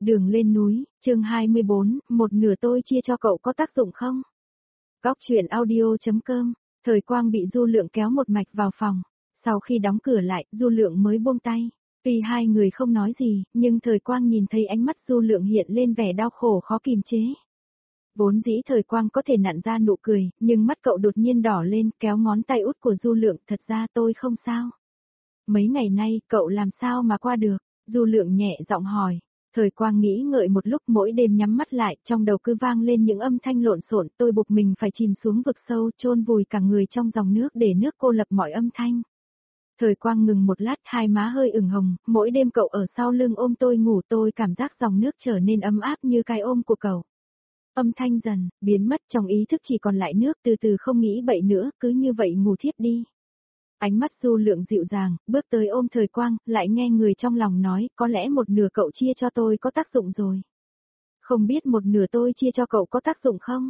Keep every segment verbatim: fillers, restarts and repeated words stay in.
Đường lên núi, chương hai mươi bốn, một nửa tôi chia cho cậu có tác dụng không? Góc chuyện audio.com, Thời Quang bị Du Lượng kéo một mạch vào phòng. Sau khi đóng cửa lại, Du Lượng mới buông tay. Tuy hai người không nói gì, nhưng Thời Quang nhìn thấy ánh mắt Du Lượng hiện lên vẻ đau khổ khó kìm chế. Vốn dĩ Thời Quang có thể nặn ra nụ cười, nhưng mắt cậu đột nhiên đỏ lên, kéo ngón tay út của Du Lượng, thật ra tôi không sao. Mấy ngày nay, cậu làm sao mà qua được? Du Lượng nhẹ giọng hỏi. Thời Quang nghĩ ngợi một lúc, mỗi đêm nhắm mắt lại, trong đầu cứ vang lên những âm thanh lộn xộn, tôi buộc mình phải chìm xuống vực sâu, chôn vùi cả người trong dòng nước để nước cô lập mọi âm thanh. Thời Quang ngừng một lát, hai má hơi ửng hồng, mỗi đêm cậu ở sau lưng ôm tôi ngủ, tôi cảm giác dòng nước trở nên ấm áp như cái ôm của cậu. Âm thanh dần biến mất, trong ý thức chỉ còn lại nước, từ từ không nghĩ bậy nữa, cứ như vậy ngủ thiếp đi. Ánh mắt Du Lượng dịu dàng, bước tới ôm Thời Quang, lại nghe người trong lòng nói, có lẽ một nửa cậu chia cho tôi có tác dụng rồi. Không biết một nửa tôi chia cho cậu có tác dụng không?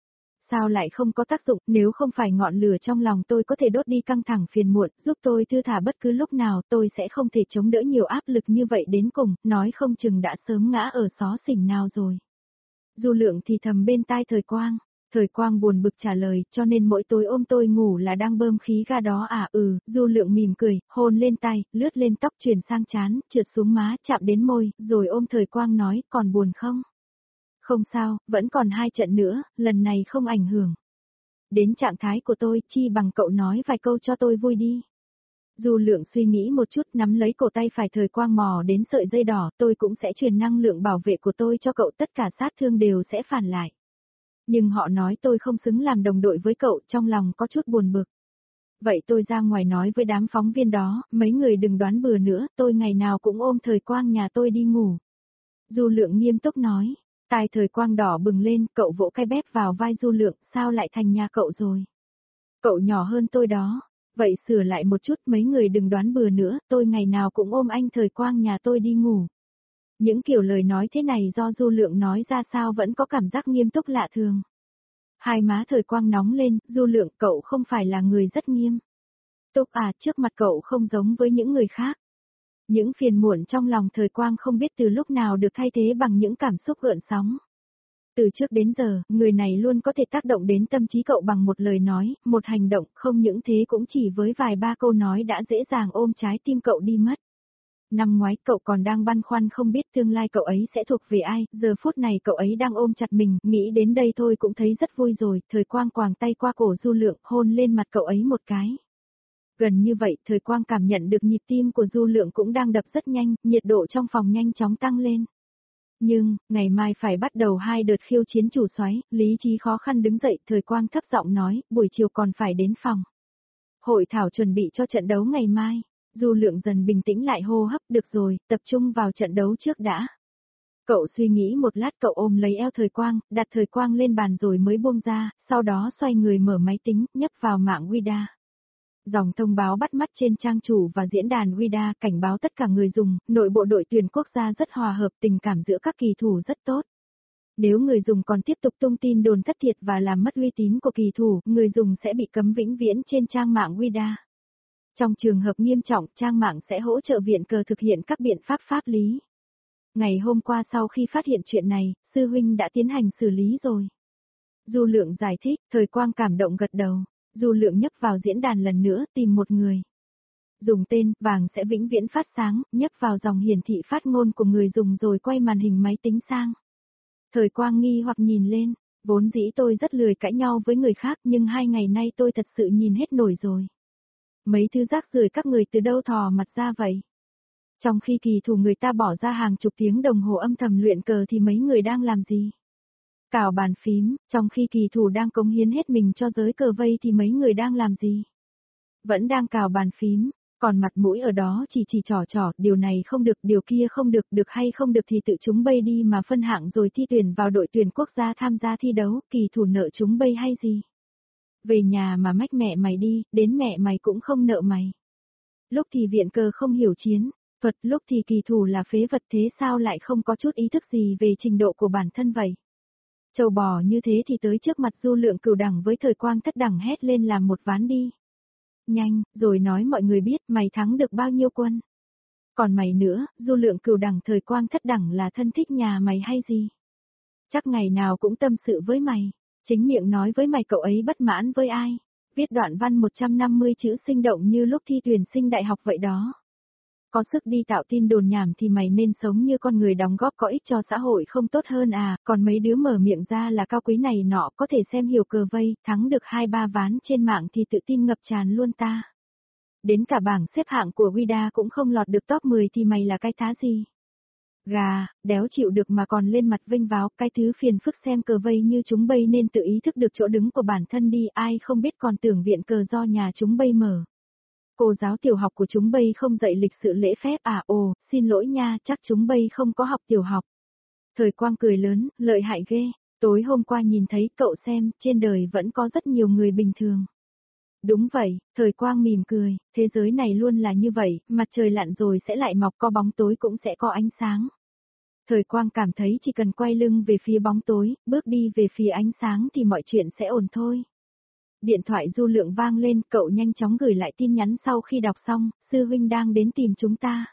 Sao lại không có tác dụng, nếu không phải ngọn lửa trong lòng tôi có thể đốt đi căng thẳng phiền muộn, giúp tôi thư thả bất cứ lúc nào, tôi sẽ không thể chống đỡ nhiều áp lực như vậy đến cùng, nói không chừng đã sớm ngã ở xó xỉnh nào rồi. Du Lượng thì thầm bên tai Thời Quang. Thời Quang buồn bực trả lời, cho nên mỗi tối ôm tôi ngủ là đang bơm khí ga đó à? Ừ, Du Lượng mỉm cười, hôn lên tay, lướt lên tóc truyền sang trán, trượt xuống má, chạm đến môi, rồi ôm Thời Quang nói, còn buồn không? Không sao, vẫn còn hai trận nữa, lần này không ảnh hưởng. Đến trạng thái của tôi, chi bằng cậu nói vài câu cho tôi vui đi. Du Lượng suy nghĩ một chút, nắm lấy cổ tay phải Thời Quang mò đến sợi dây đỏ, tôi cũng sẽ truyền năng lượng bảo vệ của tôi cho cậu, tất cả sát thương đều sẽ phản lại. Nhưng họ nói tôi không xứng làm đồng đội với cậu, trong lòng có chút buồn bực. Vậy tôi ra ngoài nói với đám phóng viên đó, mấy người đừng đoán bừa nữa, tôi ngày nào cũng ôm Thời Quang nhà tôi đi ngủ. Du Lượng nghiêm túc nói, tai Thời Quang đỏ bừng lên, cậu vỗ cái bép vào vai Du Lượng, sao lại thành nhà cậu rồi? Cậu nhỏ hơn tôi đó, vậy sửa lại một chút, mấy người đừng đoán bừa nữa, tôi ngày nào cũng ôm anh Thời Quang nhà tôi đi ngủ. Những kiểu lời nói thế này do Du Lượng nói ra sao vẫn có cảm giác nghiêm túc lạ thường. Hai má Thời Quang nóng lên, Du Lượng, cậu không phải là người rất nghiêm túc à, trước mặt cậu không giống với những người khác. Những phiền muộn trong lòng Thời Quang không biết từ lúc nào được thay thế bằng những cảm xúc gợn sóng. Từ trước đến giờ, người này luôn có thể tác động đến tâm trí cậu bằng một lời nói, một hành động, không những thế cũng chỉ với vài ba câu nói đã dễ dàng ôm trái tim cậu đi mất. Năm ngoái cậu còn đang băn khoăn không biết tương lai cậu ấy sẽ thuộc về ai, giờ phút này cậu ấy đang ôm chặt mình, nghĩ đến đây thôi cũng thấy rất vui rồi. Thời Quang quàng tay qua cổ Du Lượng, hôn lên mặt cậu ấy một cái. Gần như vậy, Thời Quang cảm nhận được nhịp tim của Du Lượng cũng đang đập rất nhanh, nhiệt độ trong phòng nhanh chóng tăng lên. Nhưng, ngày mai phải bắt đầu hai đợt khiêu chiến chủ soái, lý trí khó khăn đứng dậy, Thời Quang thấp giọng nói, buổi chiều còn phải đến phòng hội thảo chuẩn bị cho trận đấu ngày mai. Du Lượng dần bình tĩnh lại, hô hấp, được rồi, tập trung vào trận đấu trước đã. Cậu suy nghĩ một lát, cậu ôm lấy eo Thời Quang, đặt Thời Quang lên bàn rồi mới buông ra, sau đó xoay người mở máy tính, nhấp vào mạng Wida. Dòng thông báo bắt mắt trên trang chủ và diễn đàn Wida cảnh báo tất cả người dùng, nội bộ đội tuyển quốc gia rất hòa hợp, tình cảm giữa các kỳ thủ rất tốt. Nếu người dùng còn tiếp tục tung tin đồn thất thiệt và làm mất uy tín của kỳ thủ, người dùng sẽ bị cấm vĩnh viễn trên trang mạng Wida. Trong trường hợp nghiêm trọng, trang mạng sẽ hỗ trợ viện cờ thực hiện các biện pháp pháp lý. Ngày hôm qua sau khi phát hiện chuyện này, sư huynh đã tiến hành xử lý rồi. Du Lượng giải thích, Thời Quang cảm động gật đầu. Du Lượng nhấp vào diễn đàn lần nữa, tìm một người dùng tên vàng sẽ vĩnh viễn phát sáng, nhấp vào dòng hiển thị phát ngôn của người dùng rồi quay màn hình máy tính sang. Thời Quang nghi hoặc nhìn lên, vốn dĩ tôi rất lười cãi nhau với người khác nhưng hai ngày nay tôi thật sự nhìn hết nổi rồi. Mấy thứ rác rưởi các người từ đâu thò mặt ra vậy? Trong khi kỳ thủ người ta bỏ ra hàng chục tiếng đồng hồ âm thầm luyện cờ thì mấy người đang làm gì? Cào bàn phím, trong khi kỳ thủ đang cống hiến hết mình cho giới cờ vây thì mấy người đang làm gì? Vẫn đang cào bàn phím, còn mặt mũi ở đó chỉ chỉ trò trò, điều này không được, điều kia không được, được hay không được thì tự chúng bay đi mà phân hạng rồi thi tuyển vào đội tuyển quốc gia tham gia thi đấu, kỳ thủ nợ chúng bay hay gì? Về nhà mà mách mẹ mày đi, đến mẹ mày cũng không nợ mày. Lúc thì viện cờ không hiểu chiến thuật, lúc thì kỳ thủ là phế vật, thế sao lại không có chút ý thức gì về trình độ của bản thân vậy? Trâu bò như thế thì tới trước mặt Du Lượng cửu đẳng với Thời Quang thất đẳng hét lên làm một ván đi. Nhanh, rồi nói mọi người biết mày thắng được bao nhiêu quân. Còn mày nữa, Du Lượng Cửu đẳng Thời Quang Thất đẳng là thân thích nhà mày hay gì? Chắc ngày nào cũng tâm sự với mày, chính miệng nói với mày cậu ấy bất mãn với ai, viết đoạn văn một trăm năm mươi chữ sinh động như lúc thi tuyển sinh đại học vậy đó. Có sức đi tạo tin đồn nhảm thì mày nên sống như con người đóng góp có ích cho xã hội không tốt hơn à, còn mấy đứa mở miệng ra là cao quý này nọ có thể xem hiểu cờ vây, thắng được hai ba ván trên mạng thì tự tin ngập tràn luôn ta. Đến cả bảng xếp hạng của Wida cũng không lọt được top mười thì mày là cái thá gì? Gà, đéo chịu được mà còn lên mặt vênh váo, cái thứ phiền phức xem cờ vây như chúng bây nên tự ý thức được chỗ đứng của bản thân đi, ai không biết còn tưởng viện cờ do nhà chúng bây mở. Cô giáo tiểu học của chúng bây không dạy lịch sự lễ phép à, ồ, xin lỗi nha, chắc chúng bây không có học tiểu học. Thời Quang cười lớn, lợi hại ghê, tối hôm qua nhìn thấy cậu xem, trên đời vẫn có rất nhiều người bình thường. Đúng vậy, Thời Quang mỉm cười, thế giới này luôn là như vậy, mặt trời lặn rồi sẽ lại mọc, có bóng tối cũng sẽ có ánh sáng. Thời Quang cảm thấy chỉ cần quay lưng về phía bóng tối, bước đi về phía ánh sáng thì mọi chuyện sẽ ổn thôi. Điện thoại Du Lượng vang lên, cậu nhanh chóng gửi lại tin nhắn sau khi đọc xong, sư huynh đang đến tìm chúng ta.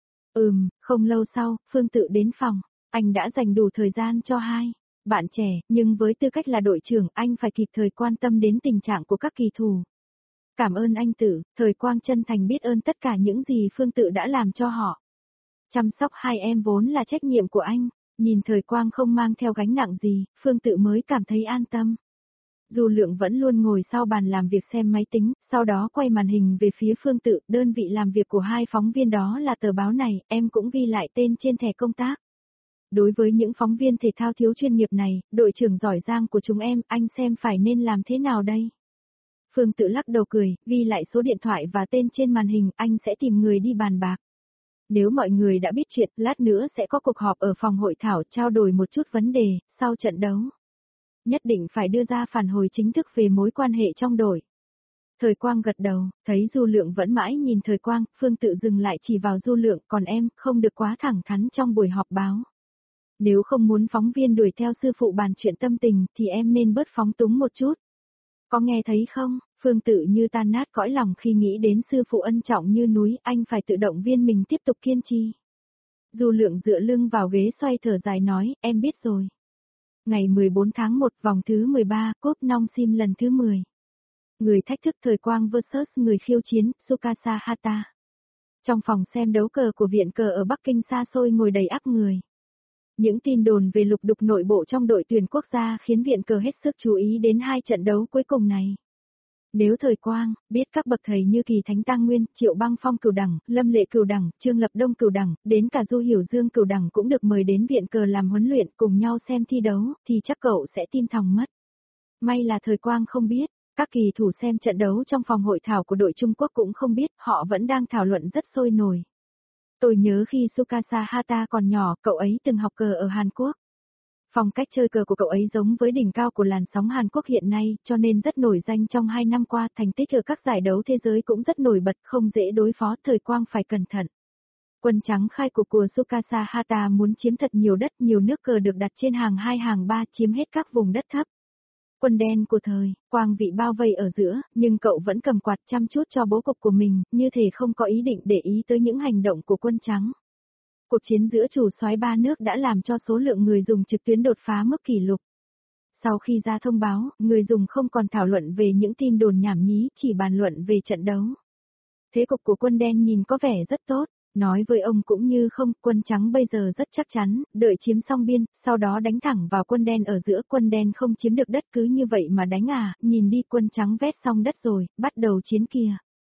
Ừm, không lâu sau, Phương Tự đến phòng, anh đã dành đủ thời gian cho hai bạn trẻ, nhưng với tư cách là đội trưởng, anh phải kịp thời quan tâm đến tình trạng của các kỳ thủ. Cảm ơn anh Tử, Thời Quang chân thành biết ơn tất cả những gì Phương Tự đã làm cho họ. Chăm sóc hai em vốn là trách nhiệm của anh, nhìn Thời Quang không mang theo gánh nặng gì, Phương Tự mới cảm thấy an tâm. Du Lượng vẫn luôn ngồi sau bàn làm việc xem máy tính, sau đó quay màn hình về phía Phương Tự, đơn vị làm việc của hai phóng viên đó là tờ báo này, em cũng ghi lại tên trên thẻ công tác. Đối với những phóng viên thể thao thiếu chuyên nghiệp này, đội trưởng giỏi giang của chúng em, anh xem phải nên làm thế nào đây? Phương Tự lắc đầu cười, ghi lại số điện thoại và tên trên màn hình, anh sẽ tìm người đi bàn bạc. Nếu mọi người đã biết chuyện, lát nữa sẽ có cuộc họp ở phòng hội thảo trao đổi một chút vấn đề, sau trận đấu. Nhất định phải đưa ra phản hồi chính thức về mối quan hệ trong đội. Thời Quang gật đầu, thấy Du Lượng vẫn mãi nhìn Thời Quang, Phương Tự dừng lại chỉ vào Du Lượng, còn em, không được quá thẳng thắn trong buổi họp báo. Nếu không muốn phóng viên đuổi theo sư phụ bàn chuyện tâm tình, thì em nên bớt phóng túng một chút. Có nghe thấy không, Phương Tự như tan nát cõi lòng khi nghĩ đến sư phụ ân trọng như núi, anh phải tự động viên mình tiếp tục kiên trì. Du Lượng dựa lưng vào ghế xoay thở dài nói, em biết rồi. Ngày mười bốn tháng một, vòng thứ mười ba, cúp Nong Sim lần thứ mười. Người thách thức Thời Quang versus người khiêu chiến, Tsukasa Hata. Trong phòng xem đấu cờ của viện cờ ở Bắc Kinh xa xôi ngồi đầy ắp người. Những tin đồn về lục đục nội bộ trong đội tuyển quốc gia khiến viện cờ hết sức chú ý đến hai trận đấu cuối cùng này. Nếu Thời Quang biết các bậc thầy như Kỳ Thánh Tăng Nguyên, Triệu Băng Phong cửu đẳng, Lâm Lệ cửu đẳng, Trương Lập Đông cửu đẳng, đến cả Du Hiểu Dương cửu đẳng cũng được mời đến viện cờ làm huấn luyện cùng nhau xem thi đấu, thì chắc cậu sẽ tin thòng mất. May là Thời Quang không biết, các kỳ thủ xem trận đấu trong phòng hội thảo của đội Trung Quốc cũng không biết, họ vẫn đang thảo luận rất sôi nổi. Tôi nhớ khi Tsukasa Hata còn nhỏ, cậu ấy từng học cờ ở Hàn Quốc. Phong cách chơi cờ của cậu ấy giống với đỉnh cao của làn sóng Hàn Quốc hiện nay, cho nên rất nổi danh trong hai năm qua, thành tích ở các giải đấu thế giới cũng rất nổi bật, không dễ đối phó, Thời Quang phải cẩn thận. Quân trắng khai cuộc của Tsukasa Hata muốn chiếm thật nhiều đất, nhiều nước cờ được đặt trên hàng hai hàng ba, chiếm hết các vùng đất thấp. Quân đen của Thời Quang bị bao vây ở giữa, nhưng cậu vẫn cầm quạt chăm chút cho bố cục của mình, như thể không có ý định để ý tới những hành động của quân trắng. Cuộc chiến giữa chủ soái ba nước đã làm cho số lượng người dùng trực tuyến đột phá mức kỷ lục. Sau khi ra thông báo, người dùng không còn thảo luận về những tin đồn nhảm nhí, chỉ bàn luận về trận đấu. Thế cục của quân đen nhìn có vẻ rất tốt, nói với ông cũng như không, quân trắng bây giờ rất chắc chắn, đợi chiếm xong biên, sau đó đánh thẳng vào quân đen ở giữa, quân đen không chiếm được đất cứ như vậy mà đánh à, nhìn đi quân trắng vét xong đất rồi, bắt đầu chiến kìa.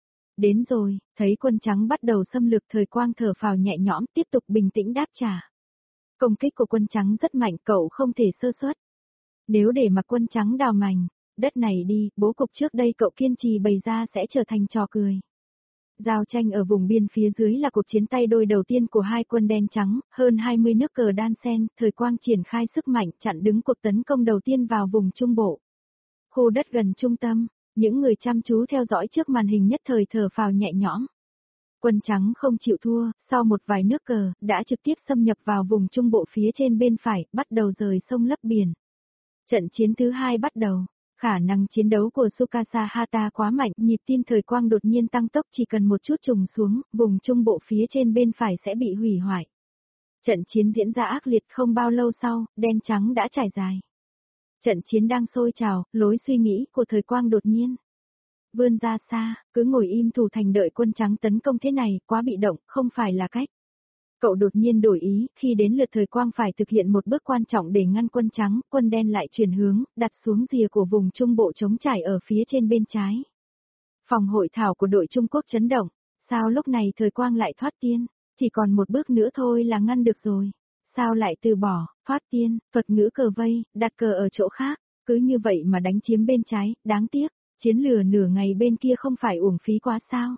Đến rồi, thấy quân trắng bắt đầu xâm lược, Thời Quang thở phào nhẹ nhõm, tiếp tục bình tĩnh đáp trả. Công kích của quân trắng rất mạnh, cậu không thể sơ suất. Nếu để mặc quân trắng đào mảnh, đất này đi, bố cục trước đây cậu kiên trì bày ra sẽ trở thành trò cười. Giao tranh ở vùng biên phía dưới là cuộc chiến tay đôi đầu tiên của hai quân đen trắng, hơn hai mươi nước cờ đan xen, Thời Quang triển khai sức mạnh chặn đứng cuộc tấn công đầu tiên vào vùng Trung Bộ. Khu đất gần trung tâm. Những người chăm chú theo dõi trước màn hình nhất thời thở phào nhẹ nhõm. Quân trắng không chịu thua, sau một vài nước cờ, đã trực tiếp xâm nhập vào vùng trung bộ phía trên bên phải, bắt đầu rời sông lấp biển. Trận chiến thứ hai bắt đầu. Khả năng chiến đấu của Tsukasa Hata quá mạnh, nhịp tim thời quang đột nhiên tăng tốc, chỉ cần một chút trùng xuống, vùng trung bộ phía trên bên phải sẽ bị hủy hoại. Trận chiến diễn ra ác liệt, không bao lâu sau, đen trắng đã trải dài. Trận chiến đang sôi trào, lối suy nghĩ của thời quang đột nhiên vươn ra xa, cứ ngồi im thủ thành đợi quân trắng tấn công thế này, quá bị động, không phải là cách. Cậu đột nhiên đổi ý, khi đến lượt thời quang phải thực hiện một bước quan trọng để ngăn quân trắng, quân đen lại chuyển hướng, đặt xuống rìa của vùng trung bộ trống trải ở phía trên bên trái. Phòng hội thảo của đội Trung Quốc chấn động, sao lúc này thời quang lại thoát tiên, chỉ còn một bước nữa thôi là ngăn được rồi. Sao lại từ bỏ, thoát tiên, thuật ngữ cờ vây, đặt cờ ở chỗ khác, cứ như vậy mà đánh chiếm bên trái, đáng tiếc, chiến lừa nửa ngày bên kia không phải uổng phí quá sao.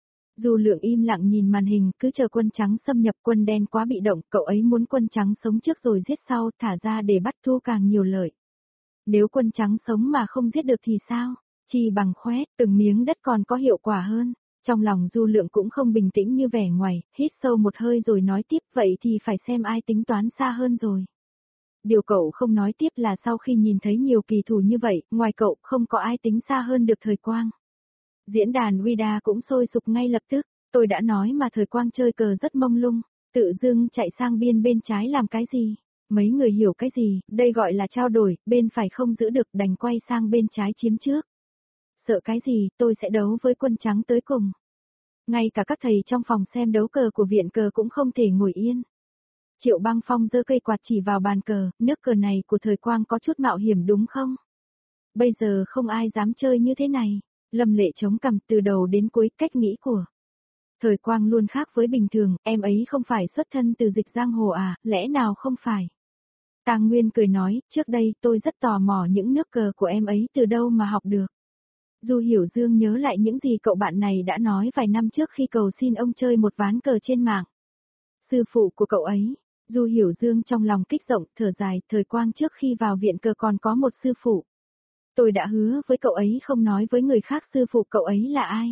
Du Lượng im lặng nhìn màn hình, cứ chờ quân trắng xâm nhập, quân đen quá bị động, cậu ấy muốn quân trắng sống trước rồi giết sau, thả ra để bắt thua càng nhiều lợi. Nếu quân trắng sống mà không giết được thì sao? Chỉ bằng khoét, từng miếng đất còn có hiệu quả hơn. Trong lòng Du Lượng cũng không bình tĩnh như vẻ ngoài, hít sâu một hơi rồi nói tiếp, vậy thì phải xem ai tính toán xa hơn rồi. Điều cậu không nói tiếp là sau khi nhìn thấy nhiều kỳ thủ như vậy, ngoài cậu không có ai tính xa hơn được thời quang. Diễn đàn Wida cũng sôi sục ngay lập tức, tôi đã nói mà thời quang chơi cờ rất mông lung, tự dưng chạy sang biên bên trái làm cái gì, mấy người hiểu cái gì, đây gọi là trao đổi, bên phải không giữ được đành quay sang bên trái chiếm trước. Sợ cái gì, tôi sẽ đấu với quân trắng tới cùng. Ngay cả các thầy trong phòng xem đấu cờ của viện cờ cũng không thể ngồi yên. Triệu Băng Phong giơ cây quạt chỉ vào bàn cờ, nước cờ này của thời quang có chút mạo hiểm đúng không? Bây giờ không ai dám chơi như thế này. Lâm Lệ chống cằm, từ đầu đến cuối, cách nghĩ của thời quang luôn khác với bình thường, em ấy không phải xuất thân từ dịch giang hồ à, lẽ nào không phải? Tàng Nguyên cười nói, trước đây tôi rất tò mò những nước cờ của em ấy từ đâu mà học được. Du Hiểu Dương nhớ lại những gì cậu bạn này đã nói vài năm trước khi cầu xin ông chơi một ván cờ trên mạng. Sư phụ của cậu ấy, Du Hiểu Dương trong lòng kích động, thở dài, thời quang trước khi vào viện cờ còn có một sư phụ. Tôi đã hứa với cậu ấy không nói với người khác sư phụ cậu ấy là ai.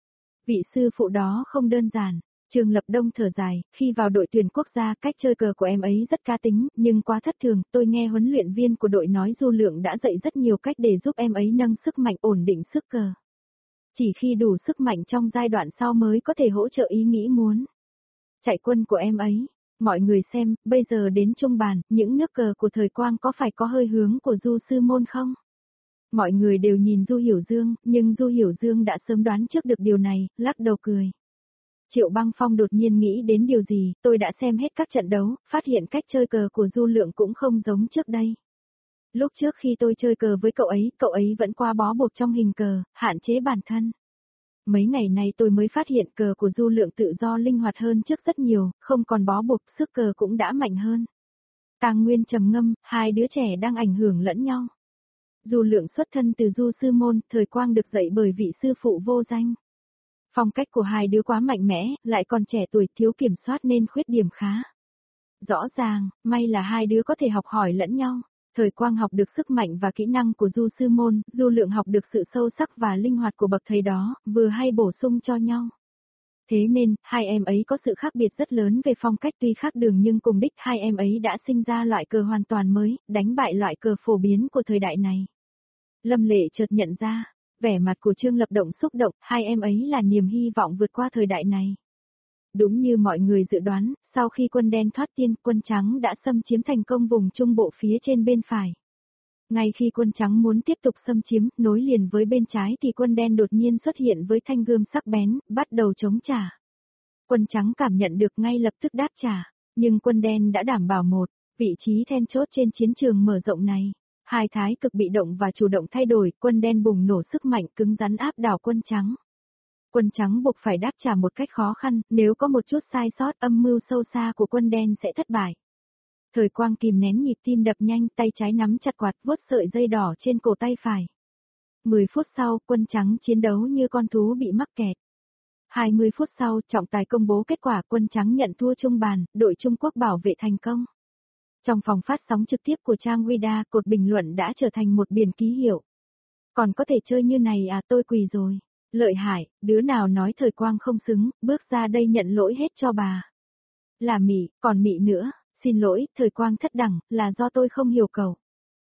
Vị sư phụ đó không đơn giản. Trương Lập Đông thở dài, khi vào đội tuyển quốc gia cách chơi cờ của em ấy rất cá tính, nhưng quá thất thường, tôi nghe huấn luyện viên của đội nói Du Lượng đã dạy rất nhiều cách để giúp em ấy nâng sức mạnh ổn định sức cờ. Chỉ khi đủ sức mạnh trong giai đoạn sau mới có thể hỗ trợ ý nghĩ muốn chạy quân của em ấy. Mọi người xem, bây giờ đến trung bàn, những nước cờ của thời quang có phải có hơi hướng của Du Sư Môn không? Mọi người đều nhìn Du Hiểu Dương, nhưng Du Hiểu Dương đã sớm đoán trước được điều này, lắc đầu cười. Triệu Băng Phong đột nhiên nghĩ đến điều gì, tôi đã xem hết các trận đấu, phát hiện cách chơi cờ của Du Lượng cũng không giống trước đây. Lúc trước khi tôi chơi cờ với cậu ấy, cậu ấy vẫn qua bó buộc trong hình cờ, hạn chế bản thân. Mấy ngày nay tôi mới phát hiện cờ của Du Lượng tự do linh hoạt hơn trước rất nhiều, không còn bó buộc, sức cờ cũng đã mạnh hơn. Tàng Nguyên trầm ngâm, hai đứa trẻ đang ảnh hưởng lẫn nhau. Du Lượng xuất thân từ Du Sư Môn, thời quang được dạy bởi vị sư phụ vô danh. Phong cách của hai đứa quá mạnh mẽ, lại còn trẻ tuổi thiếu kiểm soát nên khuyết điểm khá. Rõ ràng, may là hai đứa có thể học hỏi lẫn nhau. Thời quang học được sức mạnh và kỹ năng của Du Sư Môn, Du Lượng học được sự sâu sắc và linh hoạt của bậc thầy đó, vừa hay bổ sung cho nhau. Thế nên, hai em ấy có sự khác biệt rất lớn về phong cách, tuy khác đường nhưng cùng đích, hai em ấy đã sinh ra loại cờ hoàn toàn mới, đánh bại loại cờ phổ biến của thời đại này. Lâm Lệ chợt nhận ra, vẻ mặt của Trương Lập Động xúc động, hai em ấy là niềm hy vọng vượt qua thời đại này. Đúng như mọi người dự đoán, sau khi quân đen thoát tiên, quân trắng đã xâm chiếm thành công vùng trung bộ phía trên bên phải. Ngay khi quân trắng muốn tiếp tục xâm chiếm, nối liền với bên trái thì quân đen đột nhiên xuất hiện với thanh gươm sắc bén, bắt đầu chống trả. Quân trắng cảm nhận được ngay lập tức đáp trả, nhưng quân đen đã đảm bảo một vị trí then chốt trên chiến trường mở rộng này. Hai thái cực bị động và chủ động thay đổi, quân đen bùng nổ sức mạnh cứng rắn áp đảo quân trắng. Quân trắng buộc phải đáp trả một cách khó khăn, nếu có một chút sai sót âm mưu sâu xa của quân đen sẽ thất bại. Thời quang kìm nén nhịp tim đập nhanh, tay trái nắm chặt quạt vuốt sợi dây đỏ trên cổ tay phải. mười phút sau, quân trắng chiến đấu như con thú bị mắc kẹt. hai mươi phút sau, trọng tài công bố kết quả, quân trắng nhận thua trung bàn, đội Trung Quốc bảo vệ thành công. Trong phòng phát sóng trực tiếp của trang Wida, cột bình luận đã trở thành một biển ký hiệu. Còn có thể chơi như này à, tôi quỳ rồi. Lợi hại, đứa nào nói thời quang không xứng, bước ra đây nhận lỗi hết cho bà. Là Mị, còn Mị nữa, xin lỗi, thời quang thất đẳng, là do tôi không hiểu cậu.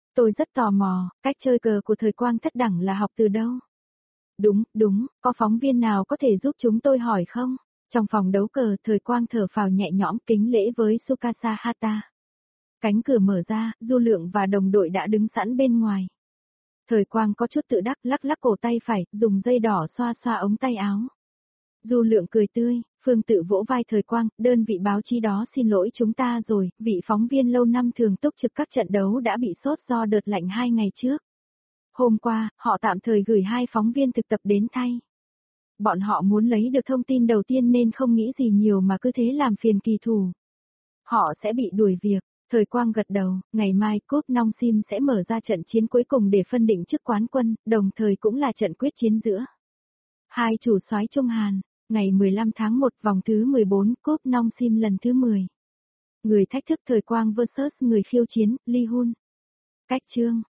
Tôi rất tò mò, cách chơi cờ của thời Quang thất đẳng là học từ đâu? Đúng, đúng, có phóng viên nào có thể giúp chúng tôi hỏi không? Trong phòng đấu cờ, thời Quang thở phào nhẹ nhõm kính lễ với Tsukasa Hata. Cánh cửa mở ra, Du Lượng và đồng đội đã đứng sẵn bên ngoài. Thời Quang có chút tự đắc lắc lắc cổ tay phải, dùng dây đỏ xoa xoa ống tay áo. Du Lượng cười tươi, Phương Tự vỗ vai Thời Quang, đơn vị báo chí đó xin lỗi chúng ta rồi, vị phóng viên lâu năm thường túc trực các trận đấu đã bị sốt do đợt lạnh hai ngày trước. Hôm qua, họ tạm thời gửi hai phóng viên thực tập đến thay. Bọn họ muốn lấy được thông tin đầu tiên nên không nghĩ gì nhiều mà cứ thế làm phiền kỳ thủ. Họ sẽ bị đuổi việc. Thời Quang gật đầu, ngày mai Cúp Nong Sim sẽ mở ra trận chiến cuối cùng để phân định chức quán quân, đồng thời cũng là trận quyết chiến giữa hai chủ soái Trung Hàn, ngày mười lăm tháng một vòng thứ mười bốn Cúp Nong Sim lần thứ mười. Người thách thức Thời Quang versus người khiêu chiến, Lee Hun. Cách chương